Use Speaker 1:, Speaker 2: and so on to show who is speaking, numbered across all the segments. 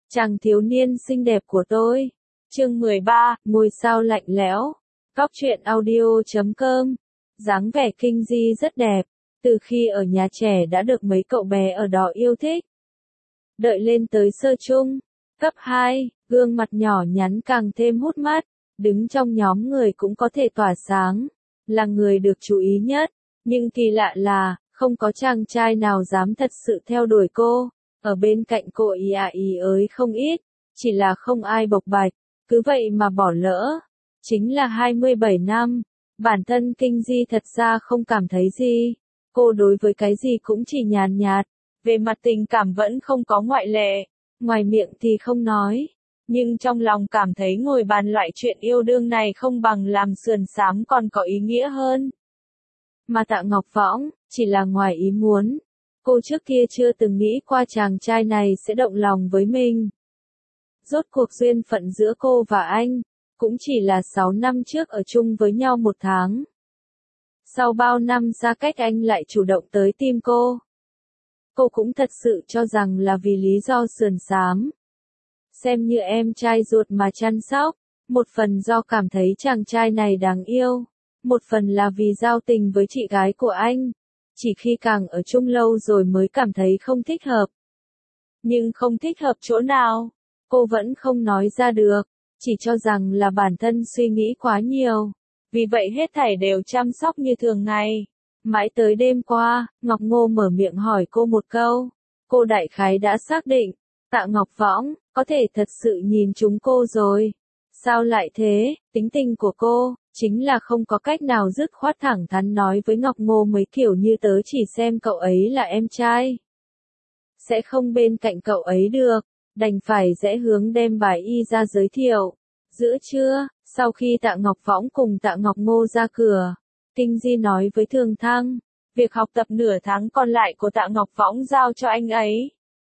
Speaker 1: Chàng thiếu niên xinh đẹp của tôi. Chương 13, ngôi sao lạnh lẽo. Cóc truyện audio.com. Dáng vẻ Kinh Di rất đẹp, từ khi ở nhà trẻ đã được mấy cậu bé ở đó yêu thích. Đợi lên tới sơ trung, cấp 2, gương mặt nhỏ nhắn càng thêm hút mắt, đứng trong nhóm người cũng có thể tỏa sáng, là người được chú ý nhất, nhưng kỳ lạ là, không có chàng trai nào dám thật sự theo đuổi cô, ở bên cạnh cô ý ới không ít, chỉ là không ai bộc bạch, cứ vậy mà bỏ lỡ. Chính là 27 năm, bản thân Kinh Di thật ra không cảm thấy gì, cô đối với cái gì cũng chỉ nhàn nhạt, về mặt tình cảm vẫn không có ngoại lệ, ngoài miệng thì không nói, nhưng trong lòng cảm thấy ngồi bàn loại chuyện yêu đương này không bằng làm sườn xám còn có ý nghĩa hơn. Mà Tạ Ngọc Võng, chỉ là ngoài ý muốn, cô trước kia chưa từng nghĩ qua chàng trai này sẽ động lòng với mình. Rốt cuộc duyên phận giữa cô và anh, cũng chỉ là 6 năm trước ở chung với nhau 1 tháng. Sau bao năm xa cách anh lại chủ động tới tìm cô. Cô cũng thật sự cho rằng là vì lý do sườn xám. Xem như em trai ruột mà chăm sóc, một phần do cảm thấy chàng trai này đáng yêu, một phần là vì giao tình với chị gái của anh. Chỉ khi càng ở chung lâu rồi mới cảm thấy không thích hợp. Nhưng không thích hợp chỗ nào, cô vẫn không nói ra được, chỉ cho rằng là bản thân suy nghĩ quá nhiều. Vì vậy hết thảy đều chăm sóc như thường ngày. Mãi tới đêm qua, Ngọc Ngô mở miệng hỏi cô một câu. Cô đại khái đã xác định, Tạ Ngọc Võng, có thể thật sự nhìn trúng cô rồi. Sao lại thế, tính tình của cô, chính là không có cách nào dứt khoát thẳng thắn nói với Ngọc Ngô mấy kiểu như tớ chỉ xem cậu ấy là em trai. Sẽ không bên cạnh cậu ấy được, đành phải rẽ hướng đem bài y ra giới thiệu. Giữa trưa, sau khi Tạ Ngọc Võng cùng Tạ Ngọc Ngô ra cửa, Kinh Di nói với Thường Thăng, việc học tập nửa tháng còn lại của Tạ Ngọc Võng giao cho anh ấy.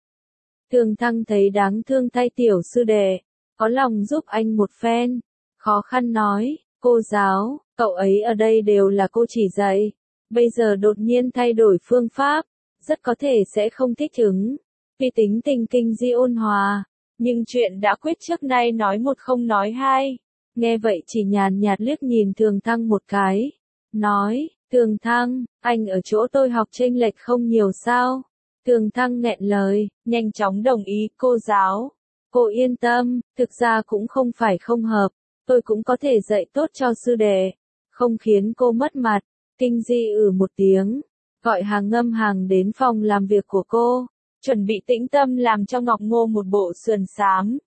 Speaker 1: Thường Thăng thấy đáng thương thay tiểu sư đệ, có lòng giúp anh một phen, khó khăn nói, cô giáo, cậu ấy ở đây đều là cô chỉ dạy, bây giờ đột nhiên thay đổi phương pháp, rất có thể sẽ không thích ứng, vì tính tình Kinh Di ôn hòa, nhưng chuyện đã quyết trước nay nói một không nói hai, nghe vậy chỉ nhàn nhạt liếc nhìn Thường Thăng một cái, nói, Thường Thăng, anh ở chỗ tôi học chênh lệch không nhiều sao? Thường Thăng nghẹn lời, nhanh chóng đồng ý, cô giáo. Cô yên tâm, thực ra cũng không phải không hợp, tôi cũng có thể dạy tốt cho sư đệ, không khiến cô mất mặt. Kinh Di một tiếng, gọi Hàng Ngâm Hàng đến phòng làm việc của cô, chuẩn bị tĩnh tâm làm cho Ngọc Ngô một bộ sườn xám.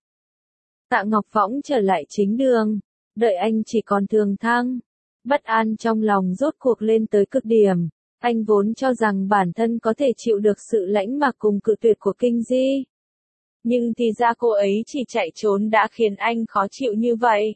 Speaker 1: Tạ Ngọc Võng trở lại chính đường, đợi anh chỉ còn Thường Thăng. Bất an trong lòng rốt cuộc lên tới cực điểm, anh vốn cho rằng bản thân có thể chịu được sự lãnh mạc cùng cự tuyệt của Kinh Di. Nhưng thì ra cô ấy chỉ chạy trốn đã khiến anh khó chịu như vậy.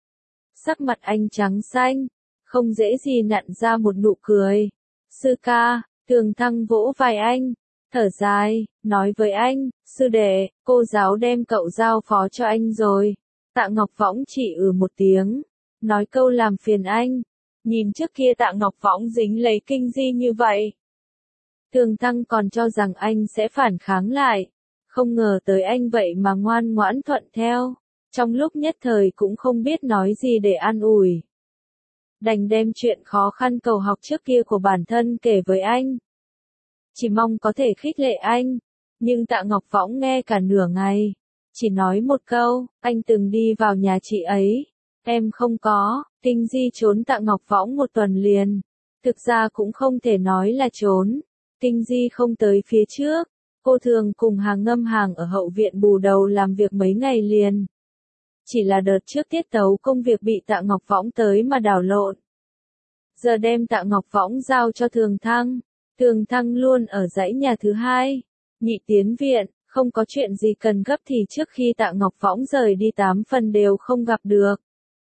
Speaker 1: Sắc mặt anh trắng xanh, không dễ gì nặn ra một nụ cười. Sư ca, Thường Thăng vỗ vai anh, thở dài, nói với anh, sư đệ, cô giáo đem cậu giao phó cho anh rồi. Tạ Ngọc Võng chỉ một tiếng, nói câu làm phiền anh. Nhìn trước kia Tạ Ngọc Võng dính lấy Kinh Di như vậy. Thường Thăng còn cho rằng anh sẽ phản kháng lại. Không ngờ tới anh vậy mà ngoan ngoãn thuận theo. Trong lúc nhất thời cũng không biết nói gì để an ủi. Đành đem chuyện khó khăn cầu học trước kia của bản thân kể với anh. Chỉ mong có thể khích lệ anh. Nhưng Tạ Ngọc Võng nghe cả nửa ngày. Chỉ nói một câu, anh từng đi vào nhà chị ấy. Em không có. Kinh Di trốn Tạ Ngọc Võng 1 tuần liền. Thực ra cũng không thể nói là trốn. Kinh Di không tới phía trước. Cô thường cùng Hàng Ngâm Hàng ở hậu viện bù đầu làm việc mấy ngày liền. Chỉ là đợt trước tiết tấu công việc bị Tạ Ngọc Võng tới mà đảo lộn. Giờ đem Tạ Ngọc Võng giao cho Thường Thăng. Thường Thăng luôn ở dãy nhà thứ 2. Nhị tiến viện, không có chuyện gì cần gấp thì trước khi Tạ Ngọc Võng rời đi 8 phần đều không gặp được.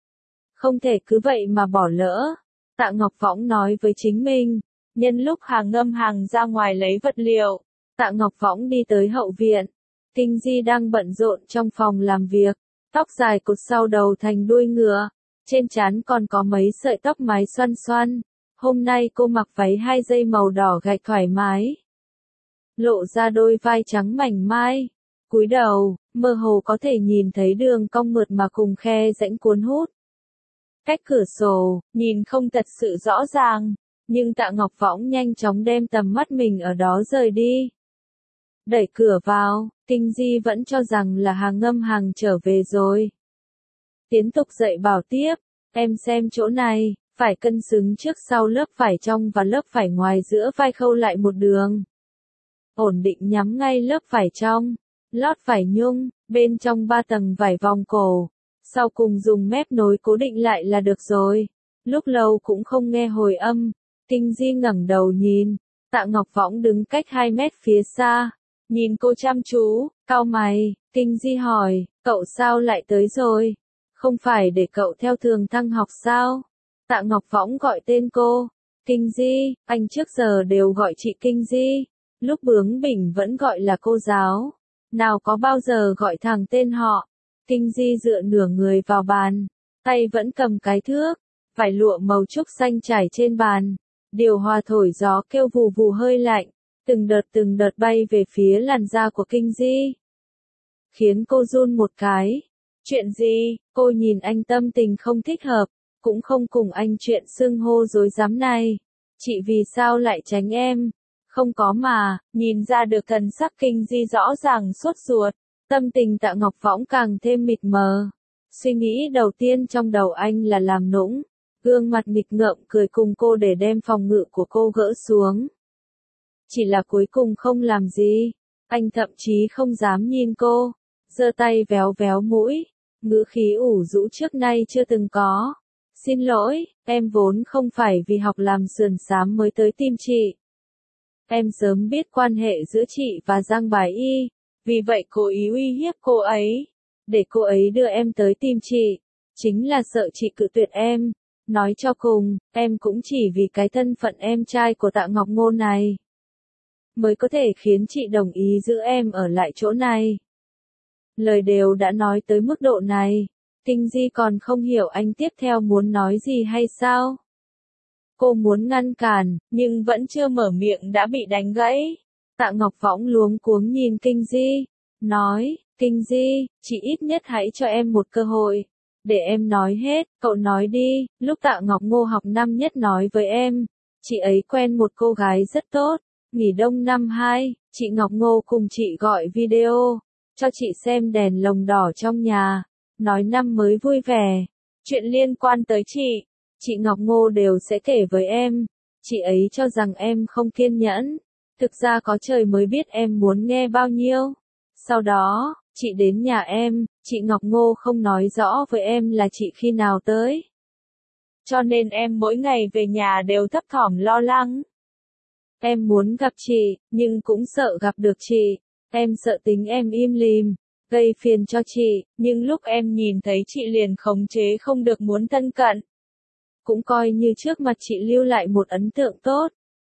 Speaker 1: Không thể cứ vậy mà bỏ lỡ. Tạ Ngọc Võng nói với chính mình. Nhân lúc Hàng Ngâm Hàng ra ngoài lấy vật liệu, Tạ Ngọc Võng đi tới hậu viện. Kinh Di đang bận rộn trong phòng làm việc. Tóc dài cột sau đầu thành đuôi ngựa. Trên trán còn có mấy sợi tóc mái xoăn xoăn. Hôm nay cô mặc váy 2 dây màu đỏ gạch thoải mái. Lộ ra đôi vai trắng mảnh mai. Cúi đầu, mơ hồ có thể nhìn thấy đường cong mượt mà cùng khe rãnh cuốn hút. Cách cửa sổ, nhìn không thật sự rõ ràng, nhưng Tạ Ngọc Võng nhanh chóng đem tầm mắt mình ở đó rời đi. Đẩy cửa vào, Kinh Di vẫn cho rằng là Hàng Ngâm Hàng trở về rồi. Tiến tục dạy bảo tiếp, em xem chỗ này, phải cân xứng trước sau lớp vải trong và lớp vải ngoài giữa vai khâu lại một đường. Ổn định nhắm ngay lớp vải trong, lót vải nhung, bên trong 3 tầng vải vòng cổ, sau cùng dùng mép nối cố định lại là được rồi. Lúc lâu cũng không nghe hồi âm, Kinh Di ngẩng đầu nhìn, Tạ Ngọc Võng đứng cách 2 mét phía xa, nhìn cô chăm chú, cau mày, Kinh Di hỏi, cậu sao lại tới rồi? Không phải để cậu theo thường thăng học sao? Tạ Ngọc Võng gọi tên cô, Kinh Di, anh trước giờ đều gọi chị Kinh Di, lúc bướng bỉnh vẫn gọi là cô giáo, nào có bao giờ gọi thẳng tên họ. Kinh Di dựa nửa người vào bàn, tay vẫn cầm cái thước, vải lụa màu trúc xanh trải trên bàn, điều hòa thổi gió kêu vù vù hơi lạnh, từng đợt bay về phía làn da của Kinh Di, khiến cô run một cái. Chuyện gì? Cô nhìn anh tâm tình không thích hợp, cũng không cùng anh chuyện xưng hô dối dám này. Chị vì sao lại tránh em? Không có mà, nhìn ra được thần sắc Kinh Di rõ ràng sốt ruột, tâm tình Tạ Ngọc Võng càng thêm mịt mờ. Suy nghĩ đầu tiên trong đầu anh là làm nũng, gương mặt nghịch ngợm cười cùng cô để đem phòng ngự của cô gỡ xuống. Chỉ là cuối cùng không làm gì, anh thậm chí không dám nhìn cô, giơ tay véo véo mũi, ngữ khí ủ rũ trước nay chưa từng có. Xin lỗi, em vốn không phải vì học làm sườn xám mới tới tìm chị. Em sớm biết quan hệ giữa chị và Giang Bái Y, vì vậy cố ý uy hiếp cô ấy, để cô ấy đưa em tới tìm chị, chính là sợ chị cự tuyệt em. Nói cho cùng, em cũng chỉ vì cái thân phận em trai của Tạ Ngọc Ngôn này, mới có thể khiến chị đồng ý giữ em ở lại chỗ này. Lời đều đã nói tới mức độ này, Kinh Di còn không hiểu anh tiếp theo muốn nói gì hay sao? Cô muốn ngăn cản, nhưng vẫn chưa mở miệng đã bị đánh gãy. Tạ Ngọc Võng luống cuống nhìn Kinh Di, nói, Kinh Di, chị ít nhất hãy cho em một cơ hội, để em nói hết, cậu nói đi. Lúc Tạ Ngọc Ngô học năm nhất nói với em, chị ấy quen một cô gái rất tốt, nghỉ đông năm 2, chị Ngọc Ngô cùng chị gọi video, cho chị xem đèn lồng đỏ trong nhà, nói năm mới vui vẻ, chuyện liên quan tới chị Ngọc Ngô đều sẽ kể với em. Chị ấy cho rằng em không kiên nhẫn, thực ra có trời mới biết em muốn nghe bao nhiêu. Sau đó, chị đến nhà em, chị Ngọc Ngô không nói rõ với em là chị khi nào tới. Cho nên em mỗi ngày về nhà đều thấp thỏm lo lắng. Em muốn gặp chị, nhưng cũng sợ gặp được chị. Em sợ tính em im lìm, gây phiền cho chị, nhưng lúc em nhìn thấy chị liền khống chế không được muốn thân cận. Cũng coi như trước mặt chị lưu lại một ấn tượng tốt.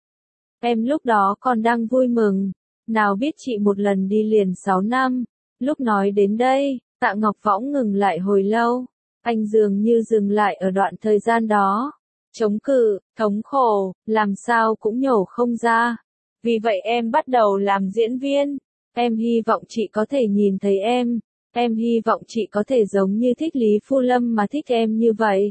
Speaker 1: Em lúc đó còn đang vui mừng, nào biết chị một lần đi liền 6 năm. Lúc nói đến đây, Tạ Ngọc Võng ngừng lại hồi lâu, anh dường như dừng lại ở đoạn thời gian đó. Chống cự, thống khổ, làm sao cũng nhổ không ra. Vì vậy em bắt đầu làm diễn viên. Em hy vọng chị có thể nhìn thấy em hy vọng chị có thể giống như thích Lý Phu Lâm mà thích em như vậy.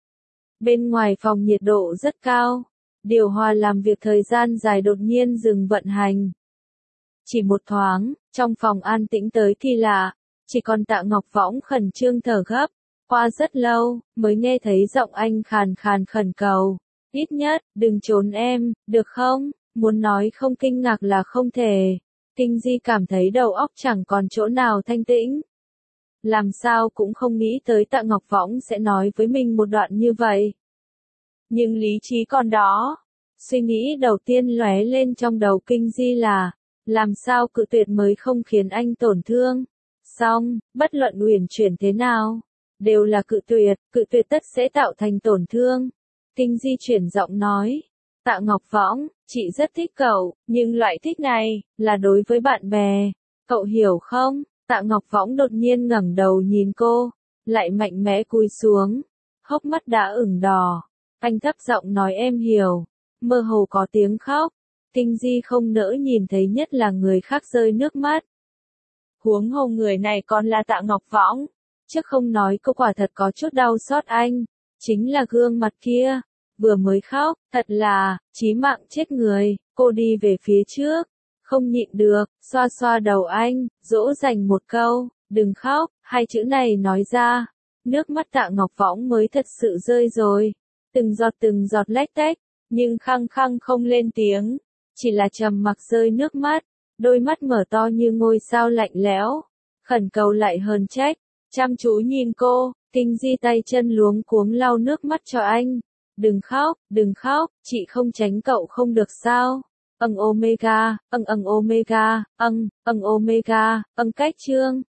Speaker 1: Bên ngoài phòng nhiệt độ rất cao, điều hòa làm việc thời gian dài đột nhiên dừng vận hành. Chỉ một thoáng, trong phòng an tĩnh tới kỳ lạ, chỉ còn Tạ Ngọc Võng khẩn trương thở gấp, qua rất lâu, mới nghe thấy giọng anh khàn khàn khẩn cầu, ít nhất, đừng trốn em, được không? Muốn nói không kinh ngạc là không thể. Kinh Di cảm thấy đầu óc chẳng còn chỗ nào thanh tĩnh. Làm sao cũng không nghĩ tới Tạ Ngọc Võng sẽ nói với mình một đoạn như vậy. Nhưng lý trí còn đó. Suy nghĩ đầu tiên lóe lên trong đầu Kinh Di là, làm sao cự tuyệt mới không khiến anh tổn thương. Xong, bất luận uyển chuyển thế nào, đều là cự tuyệt tất sẽ tạo thành tổn thương. Kinh Di chuyển giọng nói, Tạ Ngọc Võng, chị rất thích cậu, nhưng loại thích này, là đối với bạn bè. Cậu hiểu không? Tạ Ngọc Võng đột nhiên ngẩng đầu nhìn cô, lại mạnh mẽ cúi xuống, hốc mắt đã ửng đỏ. Anh thấp giọng nói em hiểu, mơ hồ có tiếng khóc. Kinh Di không nỡ nhìn thấy nhất là người khác rơi nước mắt. Huống hồ người này còn là Tạ Ngọc Võng. Chứ không nói cô quả thật có chút đau xót anh. Chính là gương mặt kia. Vừa mới khóc, thật là, chí mạng chết người. Cô đi về phía trước. Không nhịn được, xoa xoa đầu anh, dỗ dành một câu, đừng khóc, hai chữ này nói ra. Nước mắt Tạ Ngọc Võng mới thật sự rơi rồi. Từng giọt lách tách, nhưng khăng khăng không lên tiếng. Chỉ là trầm mặc rơi nước mắt. Đôi mắt mở to như ngôi sao lạnh lẽo. Khẩn cầu lại hơn trách. Chăm chú nhìn cô, Kinh Di tay chân luống cuống lau nước mắt cho anh. Đừng khóc, chị không tránh cậu không được sao? Omega, Omega, Cách Trương.